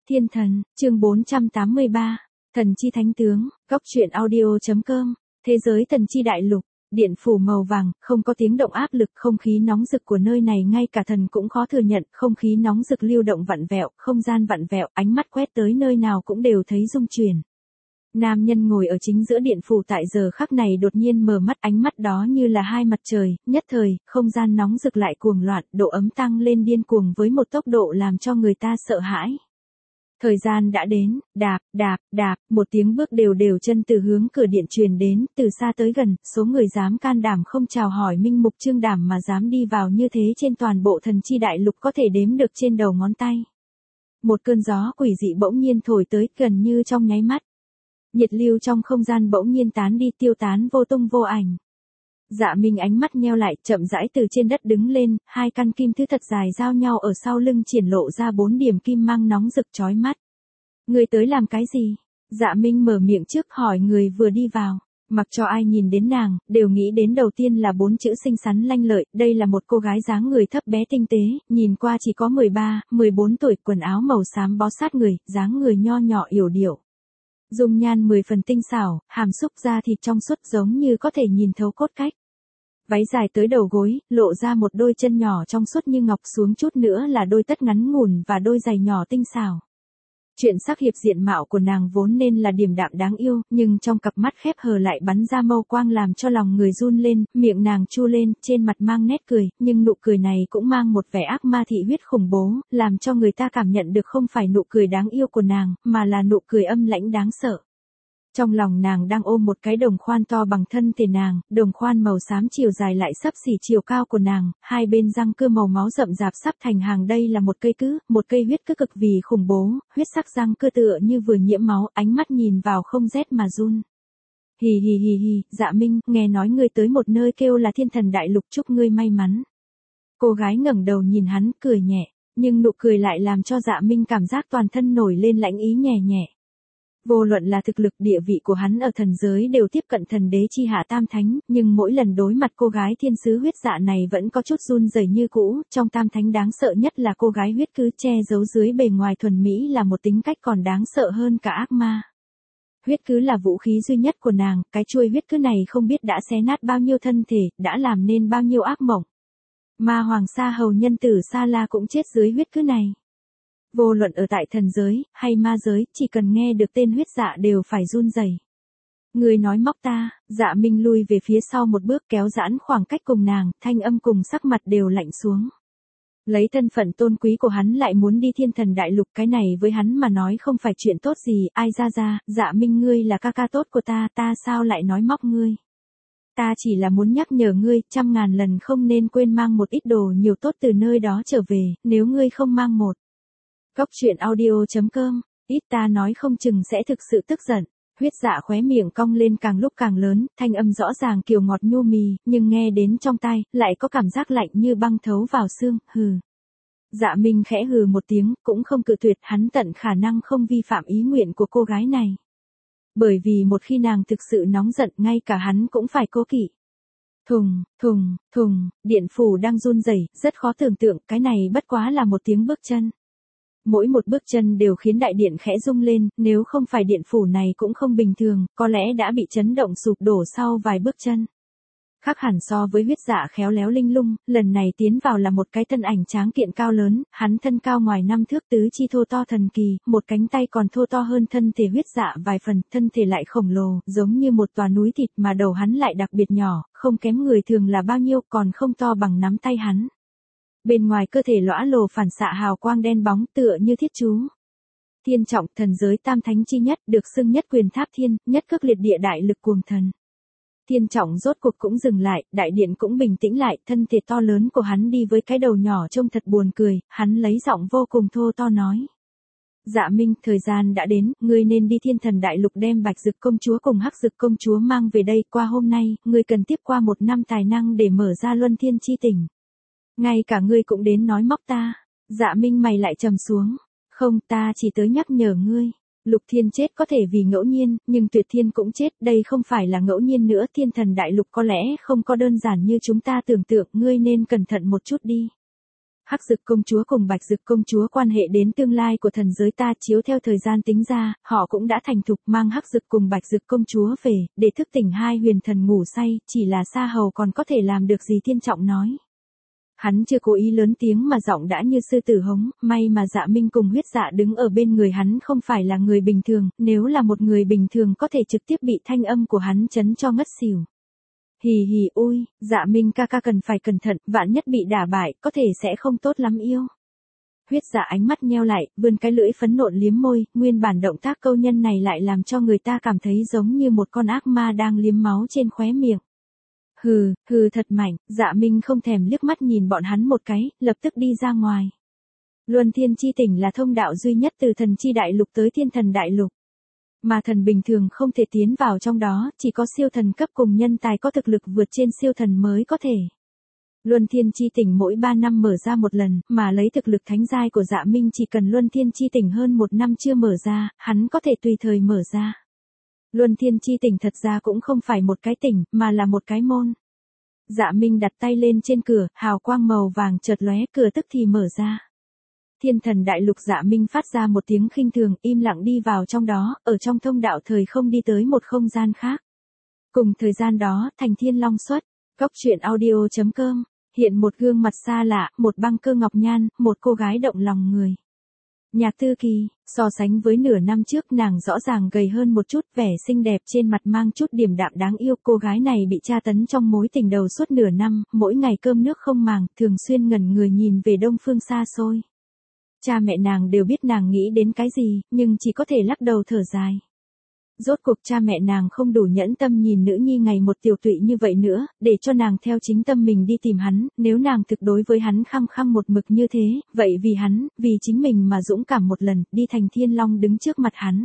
Thiên thần, chương 483, thần chi thánh tướng, góc truyện audio.com, thế giới thần chi đại lục, điện phủ màu vàng, không có tiếng động áp lực, không khí nóng rực của nơi này ngay cả thần cũng khó thừa nhận, không khí nóng rực lưu động vặn vẹo, không gian vặn vẹo, ánh mắt quét tới nơi nào cũng đều thấy rung chuyển. Nam nhân ngồi ở chính giữa điện phủ tại giờ khắc này đột nhiên mở mắt, ánh mắt đó như là hai mặt trời, nhất thời, không gian nóng rực lại cuồng loạn, độ ấm tăng lên điên cuồng với một tốc độ làm cho người ta sợ hãi. Thời gian đã đến, đạp, đạp, đạp, một tiếng bước đều đều chân từ hướng cửa điện truyền đến, từ xa tới gần, số người dám can đảm không chào hỏi minh mục trương đảm mà dám đi vào như thế trên toàn bộ thần chi đại lục có thể đếm được trên đầu ngón tay. Một cơn gió quỷ dị bỗng nhiên thổi tới, gần như trong nháy mắt. Nhiệt lưu trong không gian bỗng nhiên tán đi, tiêu tán vô tung vô ảnh. Dạ Minh ánh mắt nheo lại, chậm rãi từ trên đất đứng lên, hai căn kim thứ thật dài giao nhau ở sau lưng triển lộ ra 4 điểm kim mang nóng rực chói mắt. Người tới làm cái gì? Dạ Minh mở miệng trước hỏi người vừa đi vào. Mặc cho ai nhìn đến nàng, đều nghĩ đến đầu tiên là 4 chữ xinh xắn lanh lợi, đây là một cô gái dáng người thấp bé tinh tế, nhìn qua chỉ có 13, 14 tuổi, quần áo màu xám bó sát người, dáng người nho nhỏ yểu điệu. Dung nhan 10 phần tinh xảo, hàm xúc da thịt trong suốt giống như có thể nhìn thấu cốt cách. Váy dài tới đầu gối, lộ ra một đôi chân nhỏ trong suốt như ngọc, xuống chút nữa là đôi tất ngắn ngủn và đôi giày nhỏ tinh xảo. Chuyện sắc hiệp diện mạo của nàng vốn nên là điềm đạm đáng yêu, nhưng trong cặp mắt khép hờ lại bắn ra mâu quang làm cho lòng người run lên, miệng nàng chu lên, trên mặt mang nét cười, nhưng nụ cười này cũng mang một vẻ ác ma thị huyết khủng bố, làm cho người ta cảm nhận được không phải nụ cười đáng yêu của nàng, mà là nụ cười âm lãnh đáng sợ. Trong lòng nàng đang ôm một cái đồng khoan to bằng thân thể nàng, đồng khoan màu xám chiều dài lại xấp xỉ chiều cao của nàng, hai bên răng cưa màu máu rậm rạp sắp thành hàng, đây là một cây huyết cứ cực vì khủng bố, huyết sắc răng cưa tựa như vừa nhiễm máu, ánh mắt nhìn vào không rét mà run. Hì hì hì hì, Dạ Minh, nghe nói ngươi tới một nơi kêu là Thiên Thần Đại Lục, chúc ngươi may mắn. Cô gái ngẩng đầu nhìn hắn, cười nhẹ, nhưng nụ cười lại làm cho Dạ Minh cảm giác toàn thân nổi lên lãnh ý nhẹ nhẹ. Vô luận là thực lực địa vị của hắn ở thần giới đều tiếp cận thần đế chi hạ tam thánh, nhưng mỗi lần đối mặt cô gái thiên sứ huyết dạ này vẫn có chút run rẩy như cũ, trong tam thánh đáng sợ nhất là cô gái huyết cứ, che giấu dưới bề ngoài thuần mỹ là một tính cách còn đáng sợ hơn cả ác ma. Huyết cứ là vũ khí duy nhất của nàng, cái chuôi huyết cứ này không biết đã xé nát bao nhiêu thân thể, đã làm nên bao nhiêu ác mộng. Ma hoàng sa hầu nhân tử Sa La cũng chết dưới huyết cứ này. Vô luận ở tại thần giới, hay ma giới, chỉ cần nghe được tên huyết dạ đều phải run rẩy. Người nói móc ta, Dạ Minh lui về phía sau một bước, kéo giãn khoảng cách cùng nàng, thanh âm cùng sắc mặt đều lạnh xuống. Lấy thân phận tôn quý của hắn lại muốn đi Thiên Thần Đại Lục, cái này với hắn mà nói không phải chuyện tốt gì, ai ra, Dạ Minh ngươi là ca ca tốt của ta sao lại nói móc ngươi. Ta chỉ là muốn nhắc nhở ngươi, 100.000 lần không nên quên mang một ít đồ nhiều tốt từ nơi đó trở về, nếu ngươi không mang một. Góc truyện audio.com, ít ta nói không chừng sẽ thực sự tức giận. Huyết dạ khóe miệng cong lên càng lúc càng lớn, thanh âm rõ ràng kiều ngọt nhu mì, nhưng nghe đến trong tai, lại có cảm giác lạnh như băng thấu vào xương, hừ. Dạ Minh khẽ hừ một tiếng, cũng không cự tuyệt, hắn tận khả năng không vi phạm ý nguyện của cô gái này. Bởi vì một khi nàng thực sự nóng giận, ngay cả hắn cũng phải cố kỵ. Thùng, thùng, thùng, điện phủ đang run rẩy, rất khó tưởng tượng, cái này bất quá là một tiếng bước chân. Mỗi một bước chân đều khiến đại điện khẽ rung lên, nếu không phải điện phủ này cũng không bình thường, có lẽ đã bị chấn động sụp đổ sau vài bước chân. Khác hẳn so với huyết dạ khéo léo linh lung, lần này tiến vào là một cái thân ảnh tráng kiện cao lớn, hắn thân cao ngoài 5 thước, tứ chi thô to thần kỳ, một cánh tay còn thô to hơn thân thể huyết dạ vài phần, thân thể lại khổng lồ, giống như một tòa núi thịt, mà đầu hắn lại đặc biệt nhỏ, không kém người thường là bao nhiêu, còn không to bằng nắm tay hắn. Bên ngoài cơ thể lõa lồ phản xạ hào quang đen bóng tựa như thiết chú. Thiên trọng, thần giới tam thánh chi nhất, được xưng nhất quyền tháp thiên, nhất cước liệt địa đại lực cuồng thần. Thiên trọng rốt cuộc cũng dừng lại, đại điện cũng bình tĩnh lại, thân thể to lớn của hắn đi với cái đầu nhỏ trông thật buồn cười, hắn lấy giọng vô cùng thô to nói. Dạ Minh, thời gian đã đến, ngươi nên đi Thiên Thần Đại Lục đem Bạch Dực công chúa cùng Hắc Dực công chúa mang về đây, qua hôm nay, ngươi cần tiếp qua 1 năm tài năng để mở ra luân thiên chi tỉnh. Ngay cả ngươi cũng đến nói móc ta. Dạ Minh mày lại trầm xuống. Không, ta chỉ tới nhắc nhở ngươi. Lục Thiên chết có thể vì ngẫu nhiên, nhưng Tuyệt Thiên cũng chết, đây không phải là ngẫu nhiên nữa, Thiên Thần Đại Lục có lẽ không có đơn giản như chúng ta tưởng tượng, ngươi nên cẩn thận một chút đi. Hắc Dực công chúa cùng Bạch Dực công chúa quan hệ đến tương lai của thần giới ta chiếu theo thời gian tính ra, họ cũng đã thành thục mang Hắc Dực cùng Bạch Dực công chúa về, để thức tỉnh hai huyền thần ngủ say, chỉ là Sa Hầu còn có thể làm được gì Thiên Trọng nói. Hắn chưa cố ý lớn tiếng mà giọng đã như sư tử hống, may mà Dạ Minh cùng Huyết Dạ đứng ở bên người hắn không phải là người bình thường, nếu là một người bình thường có thể trực tiếp bị thanh âm của hắn chấn cho ngất xỉu. Hì hì ôi, Dạ Minh ca ca cần phải cẩn thận, vạn nhất bị đả bại, có thể sẽ không tốt lắm yêu. Huyết Dạ ánh mắt nheo lại, vươn cái lưỡi phấn nộn liếm môi, nguyên bản động tác câu nhân này lại làm cho người ta cảm thấy giống như một con ác ma đang liếm máu trên khóe miệng. Hừ, hừ thật mạnh, Dạ Minh không thèm liếc mắt nhìn bọn hắn một cái, lập tức đi ra ngoài. Luân Thiên Chi Tỉnh là thông đạo duy nhất từ thần chi đại lục tới thiên thần đại lục. Mà thần bình thường không thể tiến vào trong đó, chỉ có siêu thần cấp cùng nhân tài có thực lực vượt trên siêu thần mới có thể. Luân Thiên Chi Tỉnh mỗi 3 năm mở ra một lần, mà lấy thực lực thánh giai của Dạ Minh chỉ cần Luân Thiên Chi Tỉnh hơn 1 năm chưa mở ra, hắn có thể tùy thời mở ra. Luân Thiên Chi Tỉnh thật ra cũng không phải một cái tỉnh, mà là một cái môn. Dạ Minh đặt tay lên trên cửa, hào quang màu vàng chợt lóe, cửa tức thì mở ra. Thiên thần đại lục. Dạ Minh phát ra một tiếng khinh thường, im lặng đi vào trong đó, ở trong thông đạo thời không đi tới một không gian khác. Cùng thời gian đó, Thành Thiên Long xuất, góc truyện audio.com, hiện một gương mặt xa lạ, một băng cơ ngọc nhan, một cô gái động lòng người. Nhạc Tư Kỳ, so sánh với nửa năm trước nàng rõ ràng gầy hơn một chút, vẻ xinh đẹp trên mặt mang chút điềm đạm đáng yêu. Cô gái này bị tra tấn trong mối tình đầu suốt nửa năm, mỗi ngày cơm nước không màng, thường xuyên ngẩn người nhìn về đông phương xa xôi. Cha mẹ nàng đều biết nàng nghĩ đến cái gì, nhưng chỉ có thể lắc đầu thở dài. Rốt cuộc cha mẹ nàng không đủ nhẫn tâm nhìn nữ nhi ngày một tiểu tụy như vậy nữa, để cho nàng theo chính tâm mình đi tìm hắn, nếu nàng thực đối với hắn khăng khăng một mực như thế, vậy vì hắn, vì chính mình mà dũng cảm một lần, đi Thành Thiên Long đứng trước mặt hắn.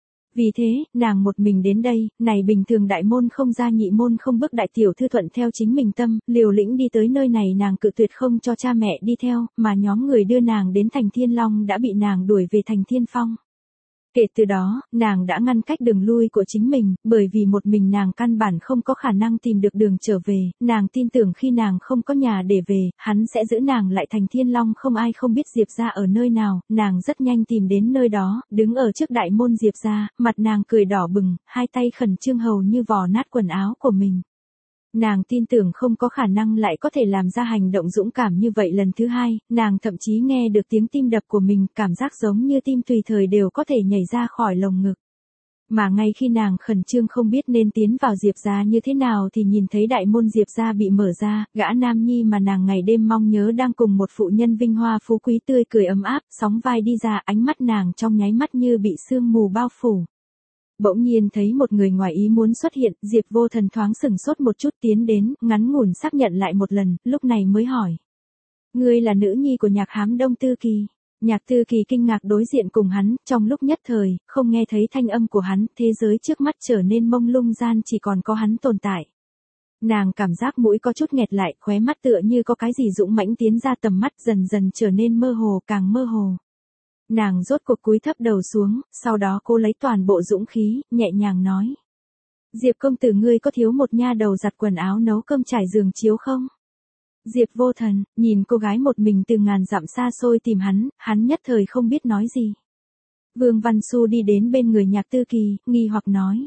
Vì thế, nàng một mình đến đây, này bình thường đại môn không ra nhị môn không bước đại tiểu thư thuận theo chính mình tâm, liều lĩnh đi tới nơi này nàng cự tuyệt không cho cha mẹ đi theo, mà nhóm người đưa nàng đến Thành Thiên Long đã bị nàng đuổi về Thành Thiên Phong. Kể từ đó, nàng đã ngăn cách đường lui của chính mình, bởi vì một mình nàng căn bản không có khả năng tìm được đường trở về, nàng tin tưởng khi nàng không có nhà để về, hắn sẽ giữ nàng lại Thành Thiên Long. Không ai không biết Diệp gia ở nơi nào, nàng rất nhanh tìm đến nơi đó, đứng ở trước đại môn Diệp gia, mặt nàng cười đỏ bừng, hai tay khẩn trương hầu như vò nát quần áo của mình. Nàng tin tưởng không có khả năng lại có thể làm ra hành động dũng cảm như vậy lần thứ hai, nàng thậm chí nghe được tiếng tim đập của mình, cảm giác giống như tim tùy thời đều có thể nhảy ra khỏi lồng ngực. Mà ngay khi nàng khẩn trương không biết nên tiến vào Diệp gia như thế nào thì nhìn thấy đại môn Diệp gia bị mở ra, gã nam nhi mà nàng ngày đêm mong nhớ đang cùng một phụ nhân vinh hoa phú quý tươi cười ấm áp, sóng vai đi ra, ánh mắt nàng trong nháy mắt như bị sương mù bao phủ. Bỗng nhiên thấy một người ngoài ý muốn xuất hiện, Diệp Vô Thần thoáng sửng sốt một chút tiến đến, ngắn ngủn xác nhận lại một lần, lúc này mới hỏi. Ngươi là nữ nhi của Nhạc Hám Đông Tư Kỳ. Nhạc Tư Kỳ kinh ngạc đối diện cùng hắn, trong lúc nhất thời, không nghe thấy thanh âm của hắn, thế giới trước mắt trở nên mông lung gian chỉ còn có hắn tồn tại. Nàng cảm giác mũi có chút nghẹt lại, khóe mắt tựa như có cái gì dũng mãnh tiến ra tầm mắt dần dần trở nên mơ hồ, càng mơ hồ. Nàng rốt cuộc cúi thấp đầu xuống, sau đó cô lấy toàn bộ dũng khí, nhẹ nhàng nói. Diệp công tử ngươi có thiếu một nha đầu giặt quần áo nấu cơm trải giường chiếu không? Diệp Vô Thần, nhìn cô gái một mình từ ngàn dặm xa xôi tìm hắn nhất thời không biết nói gì. Vương Văn Xu đi đến bên người Nhạc Tư Kỳ, nghi hoặc nói.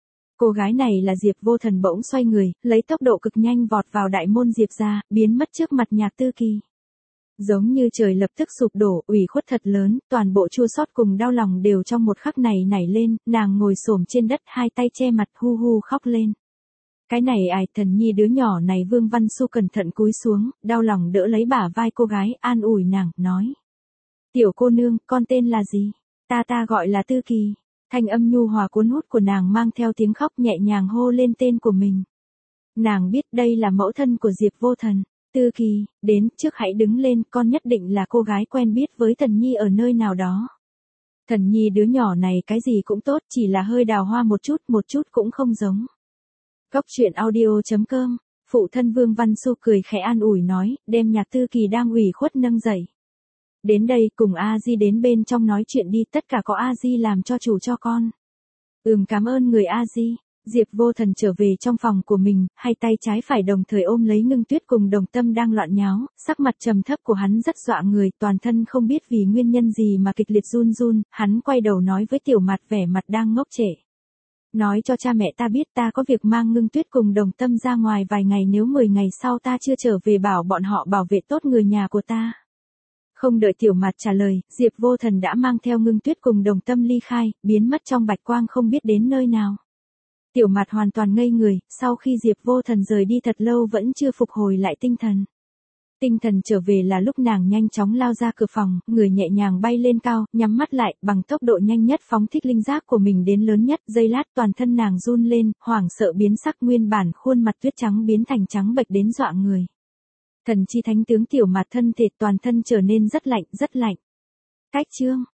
Cô gái này là Diệp Vô Thần bỗng xoay người, lấy tốc độ cực nhanh vọt vào đại môn Diệp gia, biến mất trước mặt Nhạc Tư Kỳ. Giống như trời lập tức sụp đổ, ủy khuất thật lớn, toàn bộ chua xót cùng đau lòng đều trong một khắc này nảy lên, nàng ngồi xổm trên đất hai tay che mặt hu hu khóc lên. Cái này ai thần nhi đứa nhỏ này. Vương Văn Xu cẩn thận cúi xuống, đau lòng đỡ lấy bả vai cô gái, an ủi nàng, nói. Tiểu cô nương, con tên là gì? Ta gọi là Tư Kỳ. Thanh âm nhu hòa cuốn hút của nàng mang theo tiếng khóc nhẹ nhàng hô lên tên của mình. Nàng biết đây là mẫu thân của Diệp Vô Thần. Tư Kỳ, đến, trước hãy đứng lên, con nhất định là cô gái quen biết với Thần Nhi ở nơi nào đó. Thần Nhi đứa nhỏ này cái gì cũng tốt, chỉ là hơi đào hoa một chút cũng không giống. Góc truyện audio.com, phụ thân Vương Văn Xu cười khẽ an ủi nói, đem Nhạc Tư Kỳ đang ủy khuất nâng dậy. Đến đây, cùng A-di đến bên trong nói chuyện đi, tất cả có A-di làm cho chủ cho con. Cảm ơn người A-di. Diệp Vô Thần trở về trong phòng của mình, hai tay trái phải đồng thời ôm lấy Ngưng Tuyết cùng Đồng Tâm đang loạn nháo, sắc mặt trầm thấp của hắn rất dọa người, toàn thân không biết vì nguyên nhân gì mà kịch liệt run run, hắn quay đầu nói với Tiểu Mạt vẻ mặt đang ngốc trệ. Nói cho cha mẹ ta biết ta có việc mang Ngưng Tuyết cùng Đồng Tâm ra ngoài vài ngày, nếu 10 ngày sau ta chưa trở về bảo bọn họ bảo vệ tốt người nhà của ta. Không đợi Tiểu Mạt trả lời, Diệp Vô Thần đã mang theo Ngưng Tuyết cùng Đồng Tâm ly khai, biến mất trong bạch quang không biết đến nơi nào. Tiểu Mạt hoàn toàn ngây người, sau khi Diệp Vô Thần rời đi thật lâu vẫn chưa phục hồi lại tinh thần. Tinh thần trở về là lúc nàng nhanh chóng lao ra cửa phòng, người nhẹ nhàng bay lên cao, nhắm mắt lại, bằng tốc độ nhanh nhất phóng thích linh giác của mình đến lớn nhất, giây lát toàn thân nàng run lên, hoảng sợ biến sắc, nguyên bản khuôn mặt tuyết trắng biến thành trắng bệch đến dọa người. Thần chi thánh tướng Tiểu Mạt thân thể toàn thân trở nên rất lạnh, rất lạnh. Cách chương